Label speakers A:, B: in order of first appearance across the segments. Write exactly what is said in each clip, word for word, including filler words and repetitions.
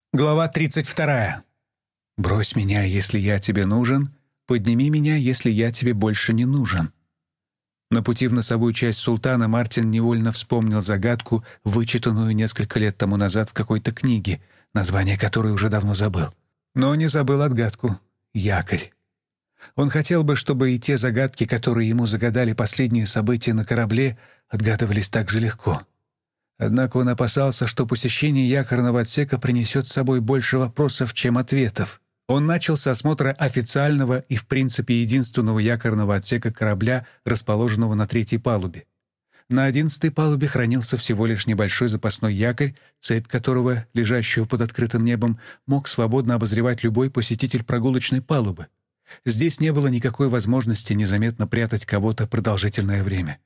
A: Глава тридцать вторая. «Брось меня, если я тебе нужен, подними меня, если я тебе больше не нужен». На пути в носовую часть «Султана» Мартин невольно вспомнил загадку, вычитанную несколько лет тому назад в какой-то книге, название которой уже давно забыл. Но не забыл отгадку — якорь. Он хотел бы, чтобы и те загадки, которые ему загадали последние события на корабле, отгадывались так же легко. Однако он опасался, что посещение якорного отсека принесет с собой больше вопросов, чем ответов. Он начал с осмотра официального и, в принципе, единственного якорного отсека корабля, расположенного на третьей палубе. На одиннадцатой палубе хранился всего лишь небольшой запасной якорь, цепь которого, лежащую под открытым небом, мог свободно обозревать любой посетитель прогулочной палубы. Здесь не было никакой возможности незаметно прятать кого-то продолжительное время.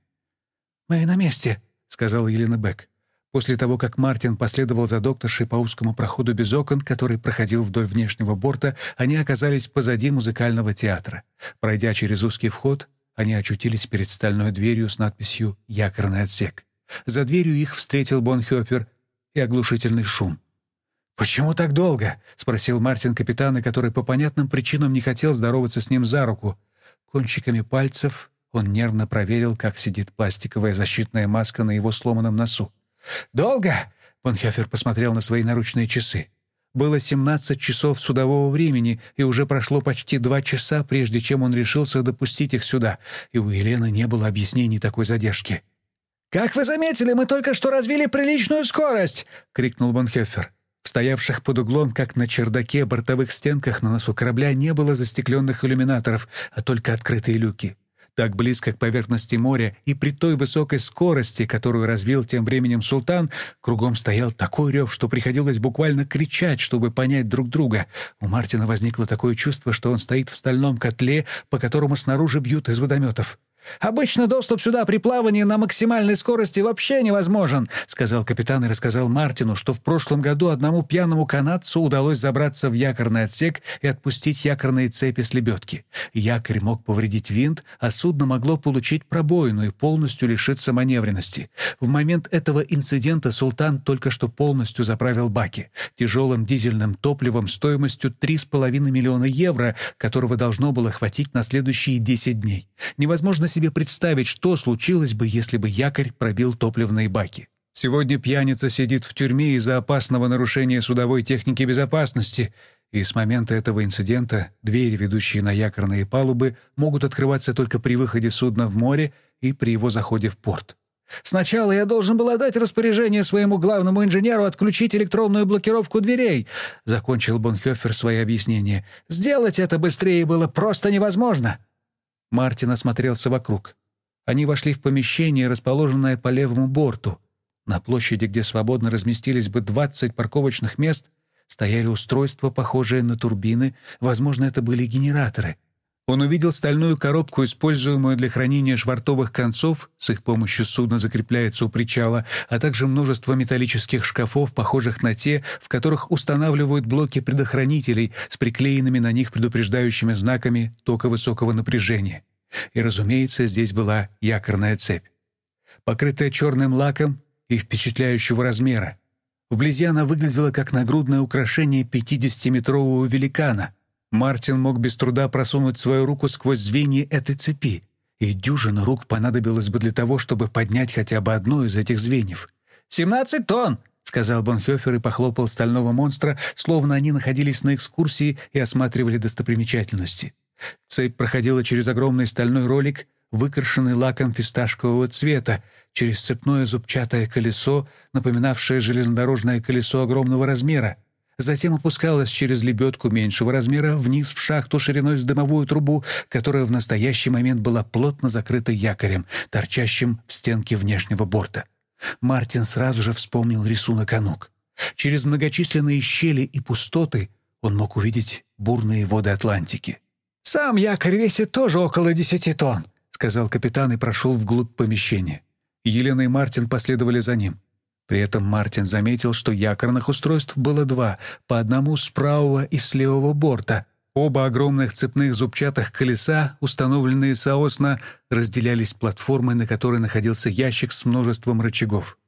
A: «Мы на месте», — сказала Елена Бек. После того, как Мартин последовал за докторшей по узкому проходу без окон, который проходил вдоль внешнего борта, они оказались позади музыкального театра. Пройдя через узкий вход, они очутились перед стальной дверью с надписью «Якорный отсек». За дверью их встретил Бонхёфер и оглушительный шум. «Почему так долго?» — спросил Мартин капитана, который по понятным причинам не хотел здороваться с ним за руку. Кончиками пальцев он нервно проверил, как сидит пластиковая защитная маска на его сломанном носу. «Долго?» — Бонхёфер посмотрел на свои наручные часы. Было семнадцать часов судового времени, и уже прошло почти два часа, прежде чем он решился допустить их сюда, и у Елены не было объяснений такой задержки. «Как вы заметили, мы только что развили приличную скорость!» — крикнул Бонхёфер. В стоявших под углом, как на чердаке, бортовых стенках на носу корабля не было застекленных иллюминаторов, а только открытые люки. Так близко к поверхности моря и при той высокой скорости, которую развил тем временем «Султан», кругом стоял такой рев, что приходилось буквально кричать, чтобы понять друг друга. У Мартина возникло такое чувство, что он стоит в стальном котле, по которому снаружи бьют из водометов. «Обычно доступ сюда при плавании на максимальной скорости вообще невозможен», — сказал капитан и рассказал Мартину, что в прошлом году одному пьяному канадцу удалось забраться в якорный отсек и отпустить якорные цепи с лебедки. Якорь мог повредить винт, а судно могло получить пробоину и полностью лишиться маневренности. В момент этого инцидента «Султан» только что полностью заправил баки тяжелым дизельным топливом стоимостью три с половиной миллиона евро, которого должно было хватить на следующие десять дней. Невозможно себе представить, что случилось бы, если бы якорь пробил топливные баки. Сегодня пьяница сидит в тюрьме из-за опасного нарушения судовой техники безопасности, и с момента этого инцидента двери, ведущие на якорные палубы, могут открываться только при выходе судна в море и при его заходе в порт. «Сначала я должен был отдать распоряжение своему главному инженеру отключить электронную блокировку дверей», — закончил Бонхёфер свои объяснения. «Сделать это быстрее было просто невозможно». Мартин осмотрелся вокруг. Они вошли в помещение, расположенное по левому борту. На площади, где свободно разместились бы двадцать парковочных мест, стояли устройства, похожие на турбины, возможно, это были генераторы. Он увидел стальную коробку, используемую для хранения швартовых концов, с их помощью судно закрепляется у причала, а также множество металлических шкафов, похожих на те, в которых устанавливают блоки предохранителей с приклеенными на них предупреждающими знаками тока высокого напряжения. И, разумеется, здесь была якорная цепь, покрытая черным лаком и впечатляющего размера. Вблизи она выглядела как нагрудное украшение пятидесятиметрового великана. Мартин мог без труда просунуть свою руку сквозь звенья этой цепи, и дюжина рук понадобилась бы для того, чтобы поднять хотя бы одно из этих звеньев. «Семнадцать тонн!» — сказал Бонхёфер и похлопал стального монстра, словно они находились на экскурсии и осматривали достопримечательности. Цепь проходила через огромный стальной ролик, выкрашенный лаком фисташкового цвета, через цепное зубчатое колесо, напоминавшее железнодорожное колесо огромного размера. Затем опускалась через лебедку меньшего размера вниз в шахту шириной с дымовую трубу, которая в настоящий момент была плотно закрыта якорем, торчащим в стенке внешнего борта. Мартин сразу же вспомнил рисунок Анук. Через многочисленные щели и пустоты он мог увидеть бурные воды Атлантики. «Сам якорь весит тоже около десяти тонн», — сказал капитан и прошел вглубь помещения. Елена и Мартин последовали за ним. При этом Мартин заметил, что якорных устройств было два, по одному с правого и с левого борта. Оба огромных цепных зубчатых колеса, установленные соосно, разделялись платформой, на которой находился ящик с множеством рычагов.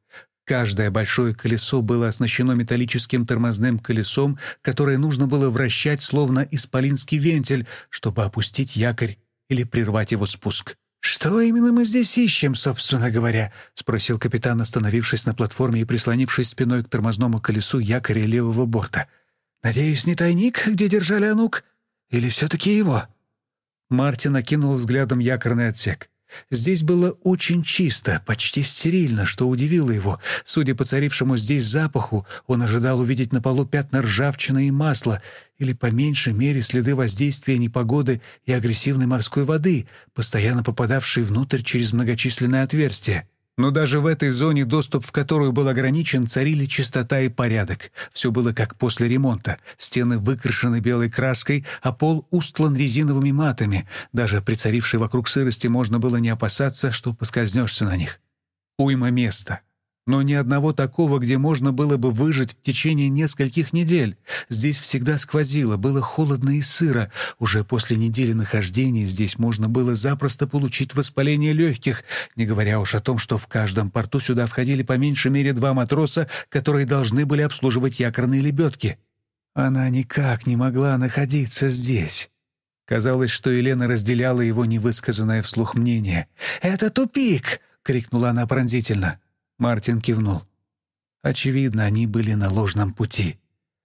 A: Каждое большое колесо было оснащено металлическим тормозным колесом, которое нужно было вращать, словно исполинский вентиль, чтобы опустить якорь или прервать его спуск. «Что именно мы здесь ищем, собственно говоря?» — спросил капитан, остановившись на платформе и прислонившись спиной к тормозному колесу якоря левого борта. «Надеюсь, не тайник, где держали Анук? Или все-таки его?» Мартин окинул взглядом якорный отсек. Здесь было очень чисто, почти стерильно, что удивило его. Судя по царившему здесь запаху, он ожидал увидеть на полу пятна ржавчины и масла, или, по меньшей мере, следы воздействия непогоды и агрессивной морской воды, постоянно попадавшей внутрь через многочисленные отверстия. Но даже в этой зоне, доступ в которую был ограничен, царили чистота и порядок. Все было как после ремонта. Стены выкрашены белой краской, а пол устлан резиновыми матами. Даже при царившей вокруг сырости можно было не опасаться, что поскользнешься на них. Уйма места. Но ни одного такого, где можно было бы выжить в течение нескольких недель. Здесь всегда сквозило, было холодно и сыро. Уже после недели нахождения здесь можно было запросто получить воспаление легких, не говоря уж о том, что в каждом порту сюда входили по меньшей мере два матроса, которые должны были обслуживать якорные лебедки. Она никак не могла находиться здесь. Казалось, что Елена разделяла его невысказанное вслух мнение. «Это тупик!» — крикнула она пронзительно. Мартин кивнул. Очевидно, они были на ложном пути.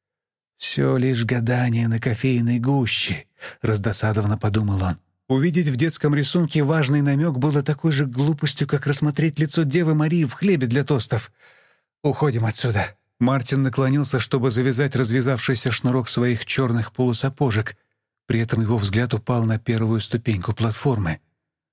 A: «Все лишь гадание на кофейной гуще», — раздосадованно подумал он. Увидеть в детском рисунке важный намек было такой же глупостью, как рассмотреть лицо Девы Марии в хлебе для тостов. «Уходим отсюда». Мартин наклонился, чтобы завязать развязавшийся шнурок своих черных полусапожек. При этом его взгляд упал на первую ступеньку платформы.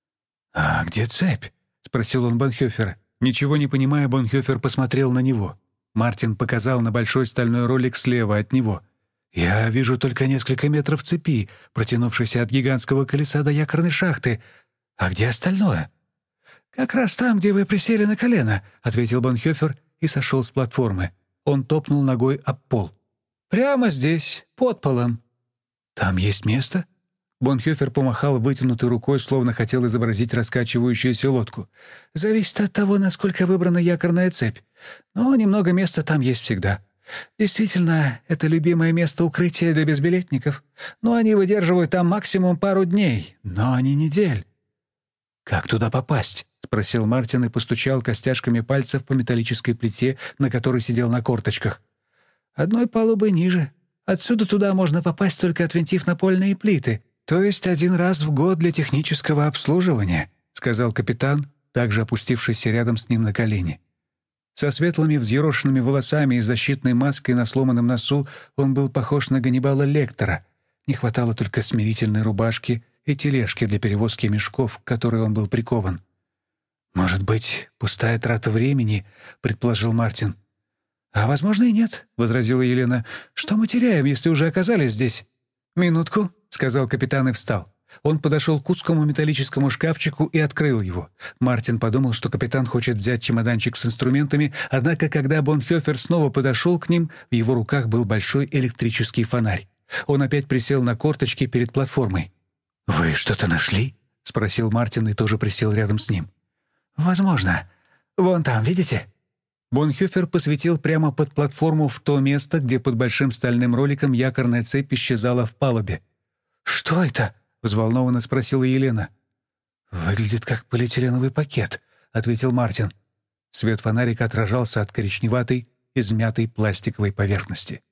A: «А где цепь?» — спросил он Бонхёфера. Ничего не понимая, Бонхёфер посмотрел на него. Мартин показал на большой стальной ролик слева от него. «Я вижу только несколько метров цепи, протянувшейся от гигантского колеса до якорной шахты. А где остальное?» «Как раз там, где вы присели на колено», — ответил Бонхёфер и сошел с платформы. Он топнул ногой об пол. «Прямо здесь, под полом». «Там есть место?» Бонхёфер помахал вытянутой рукой, словно хотел изобразить раскачивающуюся лодку. «Зависит от того, насколько выбрана якорная цепь. Но немного места там есть всегда. Действительно, это любимое место укрытия для безбилетников. Но они выдерживают там максимум пару дней, но не недель». «Как туда попасть?» — спросил Мартин и постучал костяшками пальцев по металлической плите, на которой сидел на корточках. «Одной палубой ниже. Отсюда туда можно попасть, только отвинтив напольные плиты. То есть один раз в год для технического обслуживания», — сказал капитан, также опустившийся рядом с ним на колени. Со светлыми взъерошенными волосами и защитной маской на сломанном носу он был похож на Ганнибала Лектора. Не хватало только смирительной рубашки и тележки для перевозки мешков, к которой он был прикован. «Может быть, пустая трата времени?» — предположил Мартин. «А, возможно, и нет», — возразила Елена. «Что мы теряем, если уже оказались здесь?» «Минутку», — сказал капитан и встал. Он подошел к узкому металлическому шкафчику и открыл его. Мартин подумал, что капитан хочет взять чемоданчик с инструментами, однако, когда Бонхёфер снова подошел к ним, в его руках был большой электрический фонарь. Он опять присел на корточки перед платформой. «Вы что-то нашли?» — спросил Мартин и тоже присел рядом с ним. «Возможно. Вон там, видите?» Бонхёфер посветил прямо под платформу в то место, где под большим стальным роликом якорная цепь исчезала в палубе. «Что это?» — взволнованно спросила Елена. «Выглядит как полиэтиленовый пакет», — ответил Мартин. Свет фонарика отражался от коричневатой, измятой пластиковой поверхности.